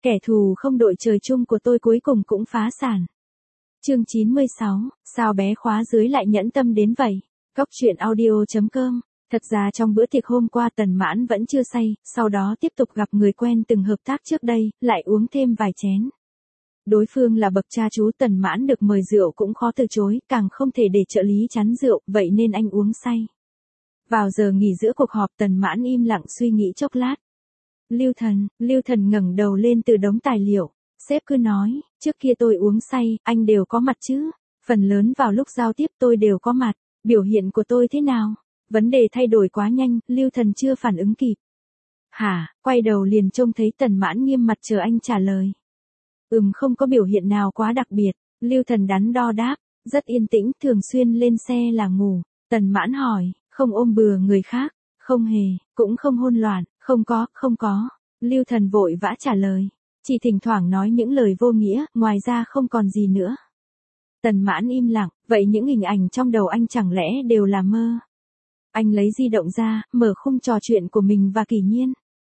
Kẻ thù không đội trời chung của tôi cuối cùng cũng phá sản. Chương 96, sao bé khóa dưới lại nhẫn tâm đến vậy? Góc truyện audio.com. Thật ra trong bữa tiệc hôm qua Tần Mãn vẫn chưa say, sau đó tiếp tục gặp người quen từng hợp tác trước đây, lại uống thêm vài chén. Đối phương là bậc cha chú, Tần Mãn được mời rượu cũng khó từ chối, càng không thể để trợ lý chắn rượu, vậy nên anh uống say. Vào giờ nghỉ giữa cuộc họp Tần Mãn im lặng suy nghĩ chốc lát. Lưu Thần ngẩng đầu lên từ đống tài liệu. Sếp cứ nói, trước kia tôi uống say, anh đều có mặt chứ. Phần lớn vào lúc giao tiếp tôi đều có mặt. Biểu hiện của tôi thế nào? Vấn đề thay đổi quá nhanh, Lưu Thần chưa phản ứng kịp. Hả, quay đầu liền trông thấy Tần Mãn nghiêm mặt chờ anh trả lời. Không có biểu hiện nào quá đặc biệt. Lưu Thần đắn đo đáp, rất yên tĩnh, thường xuyên lên xe là ngủ. Tần Mãn hỏi, không ôm bừa người khác? Không hề, cũng không hôn loạn, không có. Lưu Thần vội vã trả lời. Chỉ thỉnh thoảng nói những lời vô nghĩa, ngoài ra không còn gì nữa. Tần Mãn im lặng, vậy những hình ảnh trong đầu anh chẳng lẽ đều là mơ? Anh lấy di động ra, mở khung trò chuyện của mình và Kỳ Nhiên.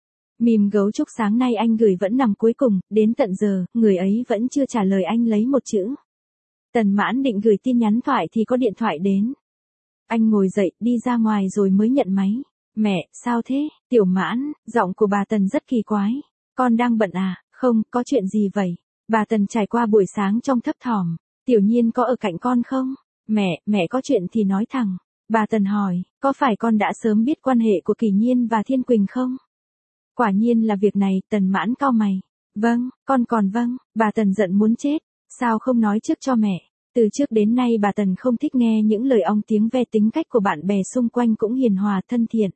Mìm gấu trúc sáng nay anh gửi vẫn nằm cuối cùng, đến tận giờ, người ấy vẫn chưa trả lời anh lấy một chữ. Tần Mãn định gửi tin nhắn thoại thì có điện thoại đến. Anh ngồi dậy, đi ra ngoài rồi mới nhận máy. Mẹ, sao thế? Tiểu Mãn, giọng của bà Tần rất kỳ quái. Con đang bận à? Không, có chuyện gì vậy? Bà Tần trải qua buổi sáng trong thấp thỏm. Tiểu Nhiên có ở cạnh con không? Mẹ có chuyện thì nói thẳng. Bà Tần hỏi, có phải con đã sớm biết quan hệ của Kỳ Nhiên và Thiên Quỳnh không? Quả nhiên là việc này, Tần Mãn cau mày. Vâng, con còn vâng, bà Tần giận muốn chết. Sao không nói trước cho mẹ? Từ trước đến nay bà Tần không thích nghe những lời ong tiếng ve, tính cách của bạn bè xung quanh cũng hiền hòa thân thiện.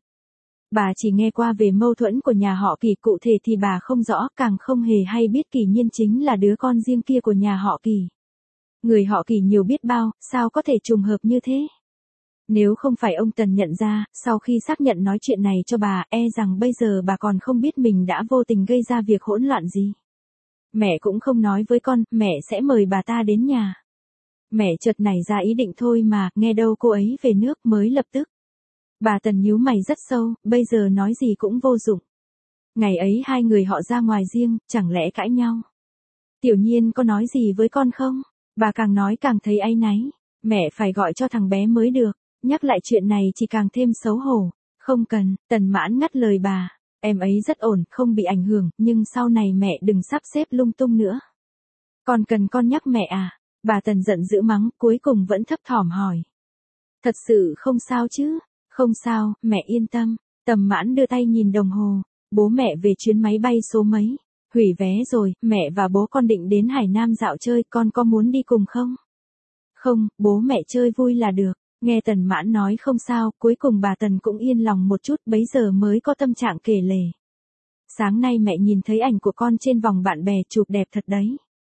Bà chỉ nghe qua về mâu thuẫn của nhà họ Kỳ, cụ thể thì bà không rõ, càng không hề hay biết Kỳ Nhiên chính là đứa con riêng kia của nhà họ Kỳ. Người họ Kỳ nhiều biết bao, sao có thể trùng hợp như thế? Nếu không phải ông Tần nhận ra, sau khi xác nhận nói chuyện này cho bà, rằng bây giờ bà còn không biết mình đã vô tình gây ra việc hỗn loạn gì. Mẹ cũng không nói với con, mẹ sẽ mời bà ta đến nhà. Mẹ chợt nảy ra ý định thôi mà, nghe đâu cô ấy về nước mới lập tức. Bà Tần nhíu mày rất sâu, bây giờ nói gì cũng vô dụng. Ngày ấy hai người họ ra ngoài riêng, chẳng lẽ cãi nhau? Tiểu Nhiên có nói gì với con không? Bà càng nói càng thấy áy náy. Mẹ phải gọi cho thằng bé mới được. Nhắc lại chuyện này chỉ càng thêm xấu hổ. Không cần, Tần Mãn ngắt lời bà. Em ấy rất ổn, không bị ảnh hưởng, nhưng sau này mẹ đừng sắp xếp lung tung nữa. Còn cần con nhắc mẹ à? Bà Tần giận dữ mắng, cuối cùng vẫn thấp thỏm hỏi. Thật sự không sao chứ? Không sao, mẹ yên tâm. Tần Mãn đưa tay nhìn đồng hồ. Bố mẹ về chuyến máy bay số mấy? Hủy vé rồi, mẹ và bố con định đến Hải Nam dạo chơi, con có muốn đi cùng không? Không, bố mẹ chơi vui là được. Nghe Tần Mãn nói không sao, cuối cùng bà Tần cũng yên lòng một chút, bấy giờ mới có tâm trạng kể lể. Sáng nay mẹ nhìn thấy ảnh của con trên vòng bạn bè, chụp đẹp thật đấy.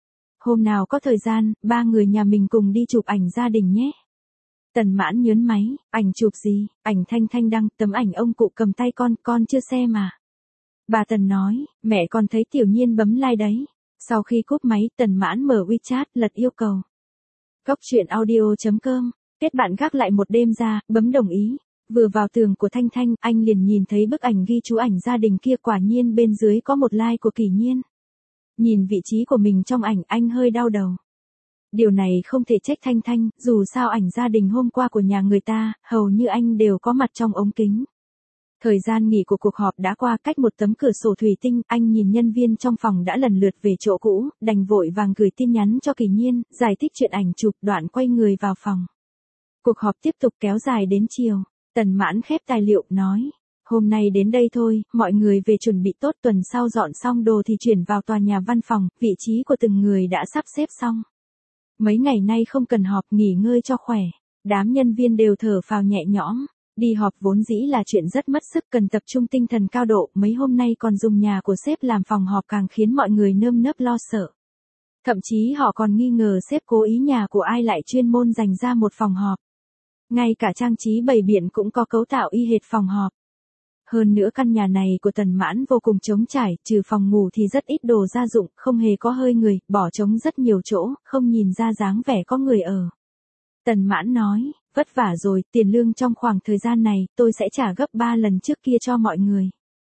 Hôm nào có thời gian, ba người nhà mình cùng đi chụp ảnh gia đình nhé. Tần Mãn nhớn máy, ảnh chụp gì? Ảnh Thanh Thanh đăng, tấm ảnh ông cụ cầm tay con chưa xem mà. Bà Tần nói, mẹ còn thấy Tiểu Nhiên bấm like đấy. Sau khi cúp máy, Tần Mãn mở WeChat, lật yêu cầu. Góc truyện audio.com. Kết bạn gác lại một đêm ra, bấm đồng ý. Vừa vào tường của Thanh Thanh, anh liền nhìn thấy bức ảnh ghi chú ảnh gia đình kia, quả nhiên bên dưới có một like của Kỳ Nhiên. Nhìn vị trí của mình trong ảnh, anh hơi đau đầu. Điều này không thể trách Thanh Thanh, dù sao ảnh gia đình hôm qua của nhà người ta, hầu như anh đều có mặt trong ống kính. Thời gian nghỉ của cuộc họp đã qua, cách một tấm cửa sổ thủy tinh, anh nhìn nhân viên trong phòng đã lần lượt về chỗ cũ, đành vội vàng gửi tin nhắn cho Kỳ Nhiên, giải thích chuyện ảnh chụp, đoạn quay người vào phòng. Cuộc họp tiếp tục kéo dài đến chiều. Tần Mãn khép tài liệu, nói. Hôm nay đến đây thôi, mọi người về chuẩn bị tốt, tuần sau dọn xong đồ thì chuyển vào tòa nhà văn phòng, vị trí của từng người đã sắp xếp xong. Mấy ngày nay không cần họp, nghỉ ngơi cho khỏe. Đám nhân viên đều thở phào nhẹ nhõm. Đi họp vốn dĩ là chuyện rất mất sức, cần tập trung tinh thần cao độ, mấy hôm nay còn dùng nhà của sếp làm phòng họp càng khiến mọi người nơm nớp lo sợ. Thậm chí họ còn nghi ngờ sếp cố ý nhà của ai lại chuyên môn dành ra một phòng họp. Ngay cả trang trí bày biện cũng có cấu tạo y hệt phòng họp. Hơn nữa căn nhà này của Tần Mãn vô cùng trống trải, trừ phòng ngủ thì rất ít đồ gia dụng, không hề có hơi người, bỏ trống rất nhiều chỗ, không nhìn ra dáng vẻ có người ở. Tần Mãn nói, vất vả rồi, tiền lương trong khoảng thời gian này, tôi sẽ trả gấp 3 lần trước kia cho mọi người.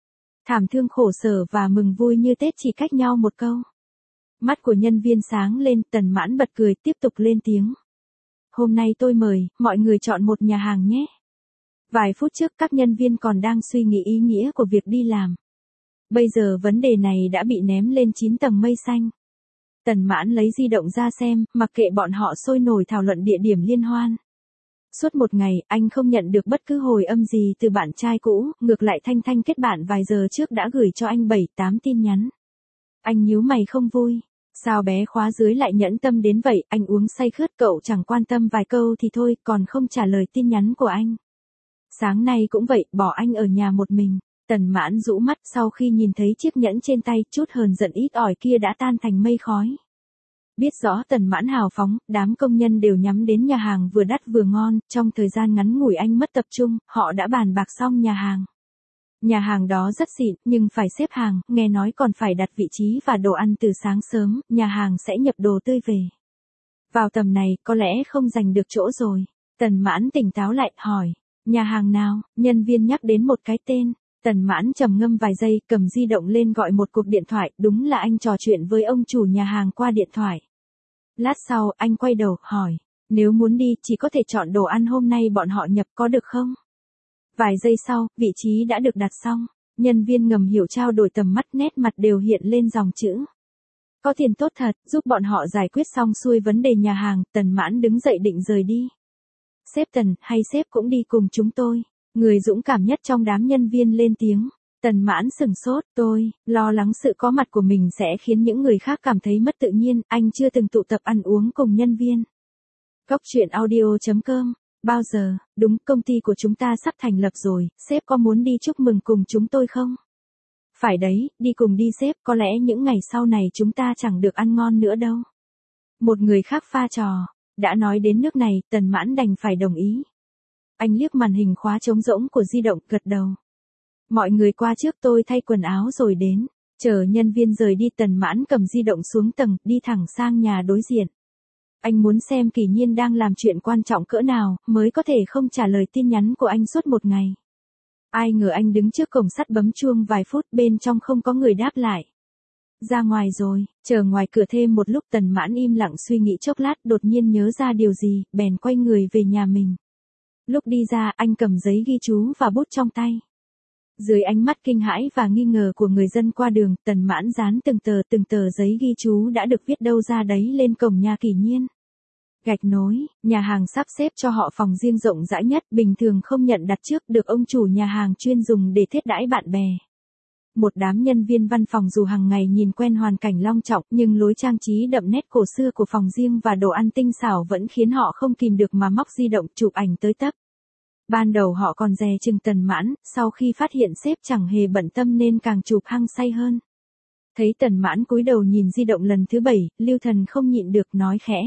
Thảm thương khổ sở và mừng vui như Tết chỉ cách nhau một câu. Mắt của nhân viên sáng lên, Tần Mãn bật cười tiếp tục lên tiếng. Hôm nay tôi mời, mọi người chọn một nhà hàng nhé. Vài phút trước các nhân viên còn đang suy nghĩ ý nghĩa của việc đi làm. Bây giờ vấn đề này đã bị ném lên 9 tầng mây xanh. Tần Mãn lấy di động ra xem, mặc kệ bọn họ sôi nổi thảo luận địa điểm liên hoan. Suốt một ngày, anh không nhận được bất cứ hồi âm gì từ bạn trai cũ, ngược lại Thanh Thanh kết bạn vài giờ trước đã gửi cho anh 7-8 tin nhắn. Anh nhíu mày không vui. Sao bé khóa dưới lại nhẫn tâm đến vậy, anh uống say khướt cậu chẳng quan tâm vài câu thì thôi, còn không trả lời tin nhắn của anh. Sáng nay cũng vậy, bỏ anh ở nhà một mình. Tần Mãn rũ mắt sau khi nhìn thấy chiếc nhẫn trên tay, chút hờn giận ít ỏi kia đã tan thành mây khói. Biết rõ Tần Mãn hào phóng, đám công nhân đều nhắm đến nhà hàng vừa đắt vừa ngon, trong thời gian ngắn ngủi anh mất tập trung, họ đã bàn bạc xong nhà hàng. Nhà hàng đó rất xịn, nhưng phải xếp hàng, nghe nói còn phải đặt vị trí và đồ ăn từ sáng sớm, nhà hàng sẽ nhập đồ tươi về. Vào tầm này, có lẽ không giành được chỗ rồi. Tần Mãn tỉnh táo lại, hỏi, nhà hàng nào? Nhân viên nhắc đến một cái tên. Tần Mãn trầm ngâm vài giây, cầm di động lên gọi một cuộc điện thoại, đúng là anh trò chuyện với ông chủ nhà hàng qua điện thoại. Lát sau, anh quay đầu, hỏi, nếu muốn đi, chỉ có thể chọn đồ ăn hôm nay bọn họ nhập có được không? Vài giây sau, vị trí đã được đặt xong. Nhân viên ngầm hiểu trao đổi tầm mắt, nét mặt đều hiện lên dòng chữ. Có tiền tốt thật, giúp bọn họ giải quyết xong xuôi vấn đề nhà hàng, Tần Mãn đứng dậy định rời đi. Sếp Tần, hay sếp cũng đi cùng chúng tôi? Người dũng cảm nhất trong đám nhân viên lên tiếng. Tần Mãn sửng sốt, tôi lo lắng sự có mặt của mình sẽ khiến những người khác cảm thấy mất tự nhiên, anh chưa từng tụ tập ăn uống cùng nhân viên. Góc truyện audio.com. Bao giờ? Đúng, công ty của chúng ta sắp thành lập rồi, sếp có muốn đi chúc mừng cùng chúng tôi không? Phải đấy, đi cùng đi sếp, có lẽ những ngày sau này chúng ta chẳng được ăn ngon nữa đâu. Một người khác pha trò. Đã nói đến nước này, Tần Mãn đành phải đồng ý. Anh liếc màn hình khóa trống rỗng của di động, gật đầu. Mọi người qua trước, tôi thay quần áo rồi đến. Chờ nhân viên rời đi, Tần Mãn cầm di động xuống tầng, đi thẳng sang nhà đối diện. Anh muốn xem Kỳ Nhiên đang làm chuyện quan trọng cỡ nào, mới có thể không trả lời tin nhắn của anh suốt một ngày. Ai ngờ anh đứng trước cổng sắt bấm chuông vài phút, bên trong không có người đáp lại. Ra ngoài rồi, chờ ngoài cửa thêm một lúc, Tần Mãn im lặng suy nghĩ chốc lát, đột nhiên nhớ ra điều gì, bèn quay người về nhà mình. Lúc đi ra, anh cầm giấy ghi chú và bút trong tay. Dưới ánh mắt kinh hãi và nghi ngờ của người dân qua đường, Tần Mãn dán từng tờ giấy ghi chú đã được viết đâu ra đấy lên cổng nhà Kỳ Nhiên. Gạch nối, nhà hàng sắp xếp cho họ phòng riêng rộng rãi nhất, bình thường không nhận đặt trước, được ông chủ nhà hàng chuyên dùng để thiết đãi bạn bè. Một đám nhân viên văn phòng dù hàng ngày nhìn quen hoàn cảnh long trọng, nhưng lối trang trí đậm nét cổ xưa của phòng riêng và đồ ăn tinh xảo vẫn khiến họ không kìm được mà móc di động chụp ảnh tới tấp. Ban đầu họ còn dè chừng Tần Mãn, sau khi phát hiện sếp chẳng hề bận tâm nên càng chụp hăng say hơn. Thấy Tần Mãn cúi đầu nhìn di động lần thứ 7, Lưu Thần không nhịn được nói khẽ.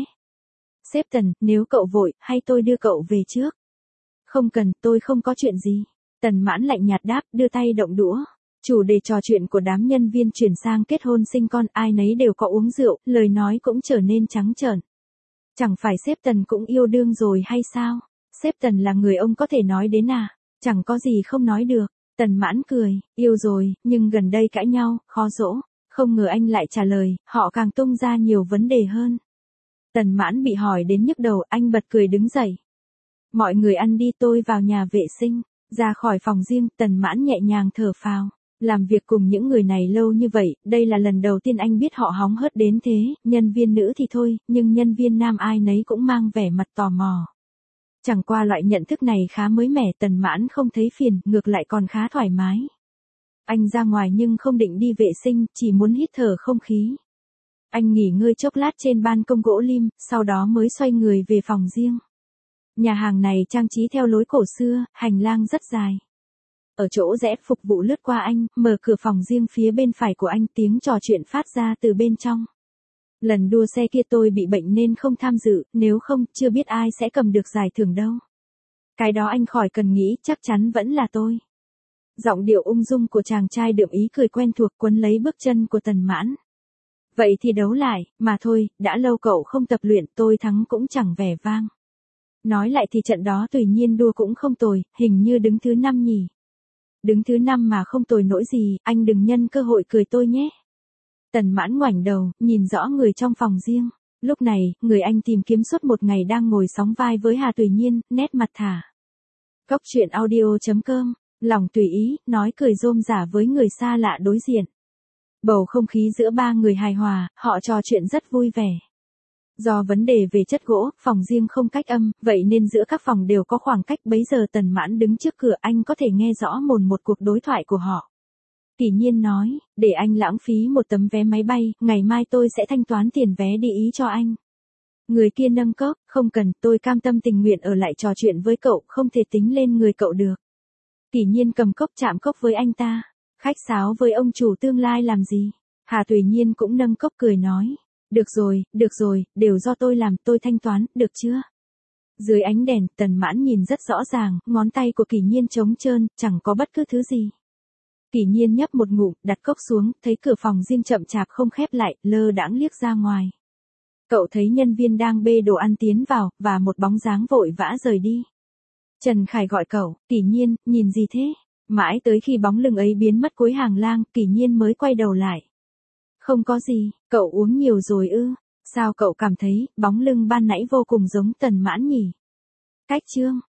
Sếp Tần, nếu cậu vội, hay tôi đưa cậu về trước? Không cần, tôi không có chuyện gì. Tần Mãn lạnh nhạt đáp, đưa tay động đũa. Chủ đề trò chuyện của đám nhân viên chuyển sang kết hôn sinh con, ai nấy đều có uống rượu, lời nói cũng trở nên trắng trợn. Chẳng phải sếp Tần cũng yêu đương rồi hay sao? Sếp Tần là người ông có thể nói đến à? Chẳng có gì không nói được. Tần Mãn cười, yêu rồi, nhưng gần đây cãi nhau, khó dỗ. Không ngờ anh lại trả lời, họ càng tung ra nhiều vấn đề hơn. Tần Mãn bị hỏi đến nhức đầu, anh bật cười đứng dậy. Mọi người ăn đi, tôi vào nhà vệ sinh. Ra khỏi phòng riêng, Tần Mãn nhẹ nhàng thở phào. Làm việc cùng những người này lâu như vậy, đây là lần đầu tiên anh biết họ hóng hớt đến thế, nhân viên nữ thì thôi, nhưng nhân viên nam ai nấy cũng mang vẻ mặt tò mò. Chẳng qua loại nhận thức này khá mới mẻ, Tần Mãn không thấy phiền, ngược lại còn khá thoải mái. Anh ra ngoài nhưng không định đi vệ sinh, chỉ muốn hít thở không khí. Anh nghỉ ngơi chốc lát trên ban công gỗ lim, sau đó mới xoay người về phòng riêng. Nhà hàng này trang trí theo lối cổ xưa, hành lang rất dài. Ở chỗ rẽ phục vụ lướt qua anh, mở cửa phòng riêng phía bên phải của anh, tiếng trò chuyện phát ra từ bên trong. Lần đua xe kia tôi bị bệnh nên không tham dự, nếu không, chưa biết ai sẽ cầm được giải thưởng đâu. Cái đó anh khỏi cần nghĩ, chắc chắn vẫn là tôi. Giọng điệu ung dung của chàng trai đượm ý cười quen thuộc quấn lấy bước chân của Tần Mãn. Vậy thì đấu lại, mà thôi, đã lâu cậu không tập luyện, tôi thắng cũng chẳng vẻ vang. Nói lại thì trận đó Tùy Nhiên đua cũng không tồi, hình như đứng thứ 5 nhỉ. Đứng thứ 5 mà không tồi nỗi gì, anh đừng nhân cơ hội cười tôi nhé. Tần Mãn ngoảnh đầu, nhìn rõ người trong phòng riêng. Lúc này, người anh tìm kiếm suốt một ngày đang ngồi sóng vai với Hà Tùy Nhiên, nét mặt thả. Cốc truyện audio.com, lòng tùy ý, nói cười rôm rả với người xa lạ đối diện. Bầu không khí giữa ba người hài hòa, họ trò chuyện rất vui vẻ. Do vấn đề về chất gỗ, phòng riêng không cách âm, vậy nên giữa các phòng đều có khoảng cách. Bấy giờ Tần Mãn đứng trước cửa, anh có thể nghe rõ một cuộc đối thoại của họ. Kỷ Nhiên nói, để anh lãng phí một tấm vé máy bay, ngày mai tôi sẽ thanh toán tiền vé đi Ý cho anh. Người kia nâng cốc, không cần, tôi cam tâm tình nguyện ở lại trò chuyện với cậu, không thể tính lên người cậu được. Kỷ Nhiên cầm cốc chạm cốc với anh ta. Khách sáo với ông chủ tương lai làm gì? Hà Tùy Nhiên cũng nâng cốc cười nói. Được rồi, đều do tôi làm, tôi thanh toán, được chưa? Dưới ánh đèn, Tần Mãn nhìn rất rõ ràng, ngón tay của Kỷ Nhiên trống trơn, chẳng có bất cứ thứ gì. Kỷ Nhiên nhấp một ngụm, đặt cốc xuống, thấy cửa phòng riêng chậm chạp không khép lại, lơ đãng liếc ra ngoài. Cậu thấy nhân viên đang bê đồ ăn tiến vào, và một bóng dáng vội vã rời đi. Trần Khải gọi cậu, Kỷ Nhiên, nhìn gì thế? Mãi tới khi bóng lưng ấy biến mất cuối hàng lang, Kỷ Nhiên mới quay đầu lại. Không có gì, cậu uống nhiều rồi ư? Sao cậu cảm thấy, bóng lưng ban nãy vô cùng giống Tần Mãn nhỉ? Cách chương